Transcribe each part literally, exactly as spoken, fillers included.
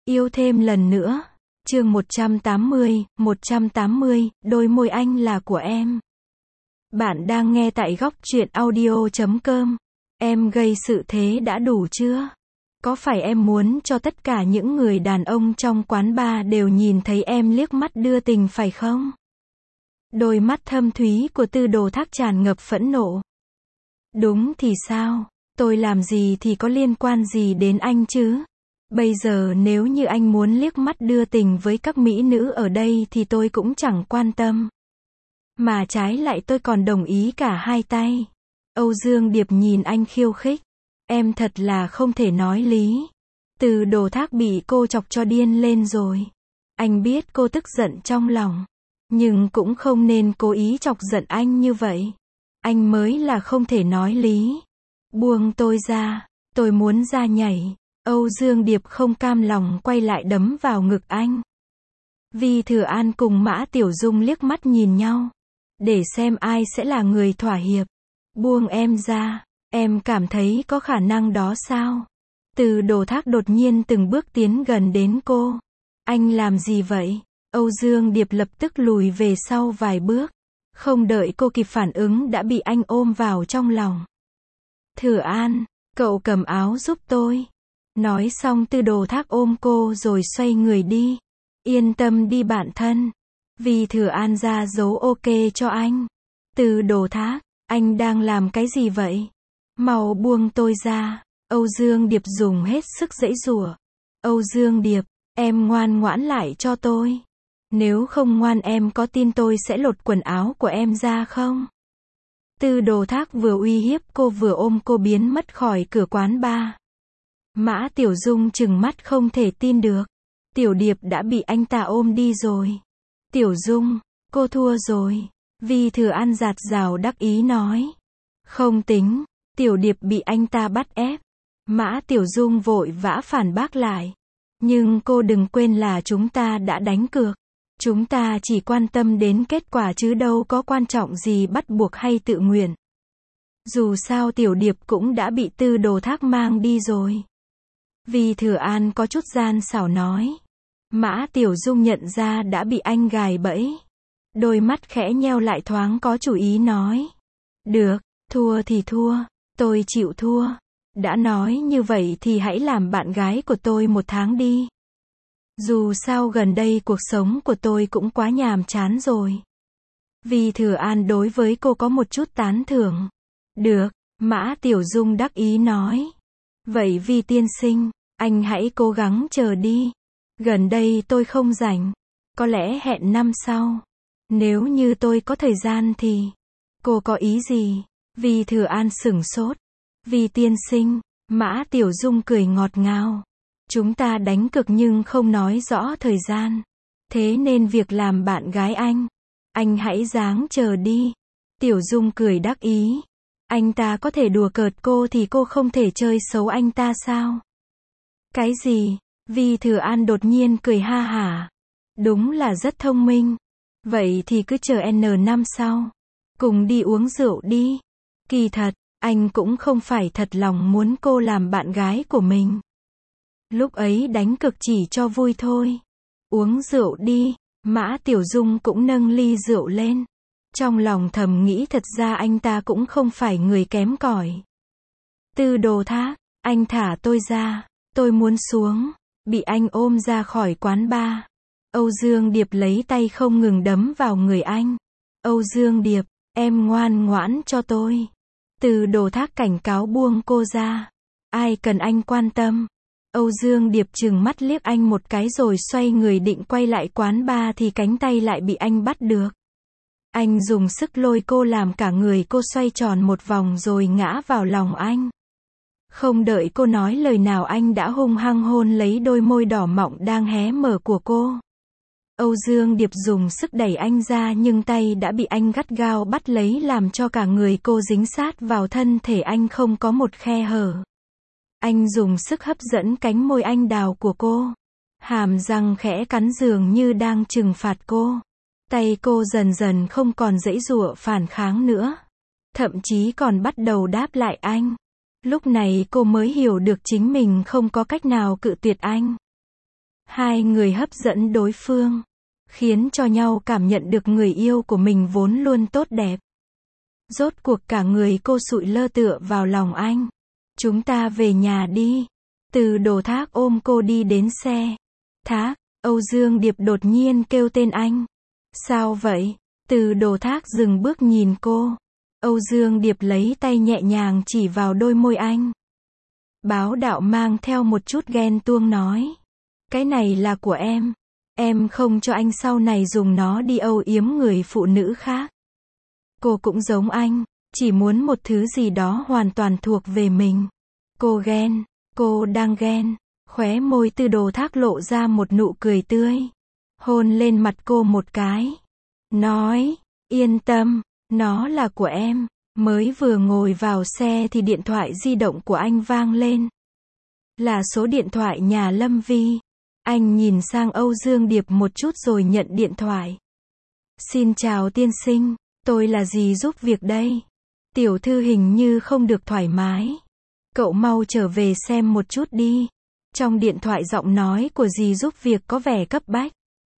Yêu thêm lần nữa. Chương một trăm tám mươi, một trăm tám mươi, đôi môi anh là của em. Bạn đang nghe tại góc truyện audio chấm com. Em gây sự thế đã đủ chưa? Có phải em muốn cho tất cả những người đàn ông trong quán bar đều nhìn thấy em liếc mắt đưa tình phải không? Đôi mắt thâm thúy của Tư Đồ Thác tràn ngập phẫn nộ. Đúng thì sao? Tôi làm gì thì có liên quan gì đến anh chứ? Bây giờ nếu như anh muốn liếc mắt đưa tình với các mỹ nữ ở đây thì tôi cũng chẳng quan tâm. Mà trái lại tôi còn đồng ý cả hai tay. Âu Dương Điệp nhìn anh khiêu khích. Em thật là không thể nói lý. Từ Đồ Thác bị cô chọc cho điên lên rồi. Anh biết cô tức giận trong lòng. Nhưng cũng không nên cố ý chọc giận anh như vậy. Anh mới là không thể nói lý. Buông tôi ra. Tôi muốn ra nhảy. Âu Dương Điệp không cam lòng quay lại đấm vào ngực anh. Vi Thừa An cùng Mã Tiểu Dung liếc mắt nhìn nhau. Để xem ai sẽ là người thỏa hiệp. Buông em ra. Em cảm thấy có khả năng đó sao? Từ Đồ Thác đột nhiên từng bước tiến gần đến cô. Anh làm gì vậy? Âu Dương Điệp lập tức lùi về sau vài bước. Không đợi cô kịp phản ứng đã bị anh ôm vào trong lòng. Thừa An, cậu cầm áo giúp tôi. Nói xong Tư Đồ Thác ôm cô rồi xoay người đi. Yên tâm đi bạn thân. Vì Thừa An ra dấu ok cho anh. Tư Đồ Thác, anh đang làm cái gì vậy? Mau buông tôi ra. Âu Dương Điệp dùng hết sức giãy giụa. Âu Dương Điệp, em ngoan ngoãn lại cho tôi. Nếu không ngoan em có tin tôi sẽ lột quần áo của em ra không? Tư Đồ Thác vừa uy hiếp cô vừa ôm cô biến mất khỏi cửa quán bar. Mã Tiểu Dung trừng mắt không thể tin được. Tiểu Điệp đã bị anh ta ôm đi rồi. Tiểu Dung, cô thua rồi. Vi Thừa An giạt rào đắc ý nói. Không tính, Tiểu Điệp bị anh ta bắt ép. Mã Tiểu Dung vội vã phản bác lại. Nhưng cô đừng quên là chúng ta đã đánh cược. Chúng ta chỉ quan tâm đến kết quả chứ đâu có quan trọng gì bắt buộc hay tự nguyện. Dù sao Tiểu Điệp cũng đã bị Tư Đồ Thác mang đi rồi. Vi Thừa An có chút gian xảo nói. Mã Tiểu Dung nhận ra đã bị anh gài bẫy. Đôi mắt khẽ nheo lại thoáng có chủ ý nói. Được, thua thì thua, tôi chịu thua. Đã nói như vậy thì hãy làm bạn gái của tôi một tháng đi. Dù sao gần đây cuộc sống của tôi cũng quá nhàm chán rồi. Vi Thừa An đối với cô có một chút tán thưởng. Được, Mã Tiểu Dung đắc ý nói. Vậy Vi tiên sinh, anh hãy cố gắng chờ đi. Gần đây tôi không rảnh. Có lẽ hẹn năm sau. Nếu như tôi có thời gian thì... Cô có ý gì? Vi Thừa An sửng sốt. Vi tiên sinh, Mã Tiểu Dung cười ngọt ngào. Chúng ta đánh cược nhưng không nói rõ thời gian. Thế nên việc làm bạn gái anh, anh hãy ráng chờ đi. Tiểu Dung cười đắc ý. Anh ta có thể đùa cợt cô thì cô không thể chơi xấu anh ta sao? Cái gì? Vi Thừa An đột nhiên cười ha hả. Đúng là rất thông minh. Vậy thì cứ chờ N năm sau. Cùng đi uống rượu đi. Kỳ thật, anh cũng không phải thật lòng muốn cô làm bạn gái của mình. Lúc ấy đánh cược chỉ cho vui thôi. Uống rượu đi. Mã Tiểu Dung cũng nâng ly rượu lên. Trong lòng thầm nghĩ thật ra anh ta cũng không phải người kém cỏi. Tư Đồ Thác, anh thả tôi ra. Tôi muốn xuống. Bị anh ôm ra khỏi quán bar. Âu Dương Điệp lấy tay không ngừng đấm vào người anh. Âu Dương Điệp, em ngoan ngoãn cho tôi. Tư Đồ Thác cảnh cáo buông cô ra. Ai cần anh quan tâm. Âu Dương Điệp trừng mắt liếc anh một cái rồi xoay người định quay lại quán bar thì cánh tay lại bị anh bắt được. Anh dùng sức lôi cô làm cả người cô xoay tròn một vòng rồi ngã vào lòng anh. Không đợi cô nói lời nào anh đã hung hăng hôn lấy đôi môi đỏ mọng đang hé mở của cô. Âu Dương Điệp dùng sức đẩy anh ra nhưng tay đã bị anh gắt gao bắt lấy làm cho cả người cô dính sát vào thân thể anh không có một khe hở. Anh dùng sức hấp dẫn cánh môi anh đào của cô. Hàm răng khẽ cắn dường như đang trừng phạt cô. Tay cô dần dần không còn giãy giụa phản kháng nữa. Thậm chí còn bắt đầu đáp lại anh. Lúc này cô mới hiểu được chính mình không có cách nào cự tuyệt anh. Hai người hấp dẫn đối phương, khiến cho nhau cảm nhận được người yêu của mình vốn luôn tốt đẹp. Rốt cuộc cả người cô sụi lơ tựa vào lòng anh. Chúng ta về nhà đi. Từ Đồ Thác ôm cô đi đến xe. Thác, Âu Dương Điệp đột nhiên kêu tên anh. Sao vậy? Từ Đồ Thác dừng bước nhìn cô. Âu Dương Điệp lấy tay nhẹ nhàng chỉ vào đôi môi anh. Báo đạo mang theo một chút ghen tuông nói. Cái này là của em. Em không cho anh sau này dùng nó đi âu yếm người phụ nữ khác. Cô cũng giống anh, chỉ muốn một thứ gì đó hoàn toàn thuộc về mình. Cô ghen, cô đang ghen. Khóe môi Từ Đồ Thác lộ ra một nụ cười tươi. Hôn lên mặt cô một cái. Nói, yên tâm, nó là của em. Mới vừa ngồi vào xe thì điện thoại di động của anh vang lên. Là số điện thoại nhà Lâm Vi. Anh nhìn sang Âu Dương Điệp một chút rồi nhận điện thoại. Xin chào tiên sinh, tôi là dì giúp việc đây. Tiểu thư hình như không được thoải mái. Cậu mau trở về xem một chút đi. Trong điện thoại giọng nói của dì giúp việc có vẻ cấp bách.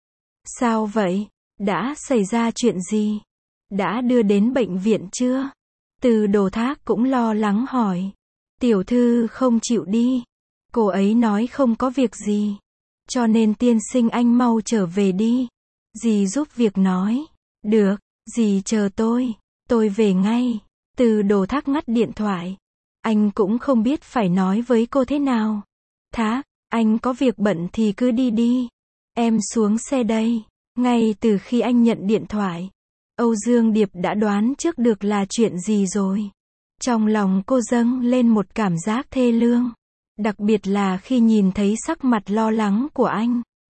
Sao vậy? Đã xảy ra chuyện gì? Đã đưa đến bệnh viện chưa? Từ Đồ Thác cũng lo lắng hỏi. Tiểu thư không chịu đi. Cô ấy nói không có việc gì. Cho nên tiên sinh anh mau trở về đi. Dì giúp việc nói. Được, dì chờ tôi. Tôi về ngay. Từ Đồ Thác ngắt điện thoại. Anh cũng không biết phải nói với cô thế nào. Thác, anh có việc bận thì cứ đi đi. Em xuống xe đây. Ngay từ khi anh nhận điện thoại, Âu Dương Điệp đã đoán trước được là chuyện gì rồi. Trong lòng cô dâng lên một cảm giác thê lương. Đặc biệt là khi nhìn thấy sắc mặt lo lắng của anh.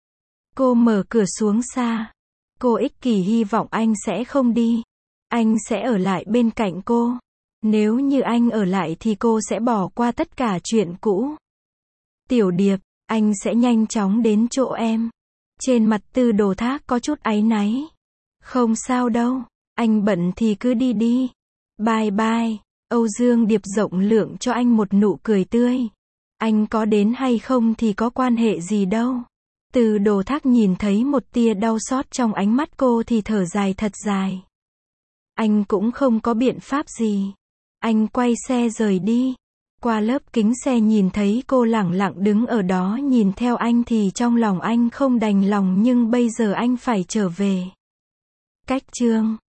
Cô mở cửa xuống xa. Cô ích kỷ hy vọng anh sẽ không đi. Anh sẽ ở lại bên cạnh cô. Nếu như anh ở lại thì cô sẽ bỏ qua tất cả chuyện cũ. Tiểu Điệp, anh sẽ nhanh chóng đến chỗ em. Trên mặt Từ Đồ Thác có chút áy náy. Không sao đâu, anh bận thì cứ đi đi. Bye bye. Âu Dương Điệp rộng lượng cho anh một nụ cười tươi. Anh có đến hay không thì có quan hệ gì đâu. Từ Đồ Thác nhìn thấy một tia đau xót trong ánh mắt cô thì thở dài thật dài. Anh cũng không có biện pháp gì. Anh quay xe rời đi. Qua lớp kính xe nhìn thấy cô lẳng lặng đứng ở đó nhìn theo anh thì trong lòng anh không đành lòng, nhưng bây giờ anh phải trở về. Cách chương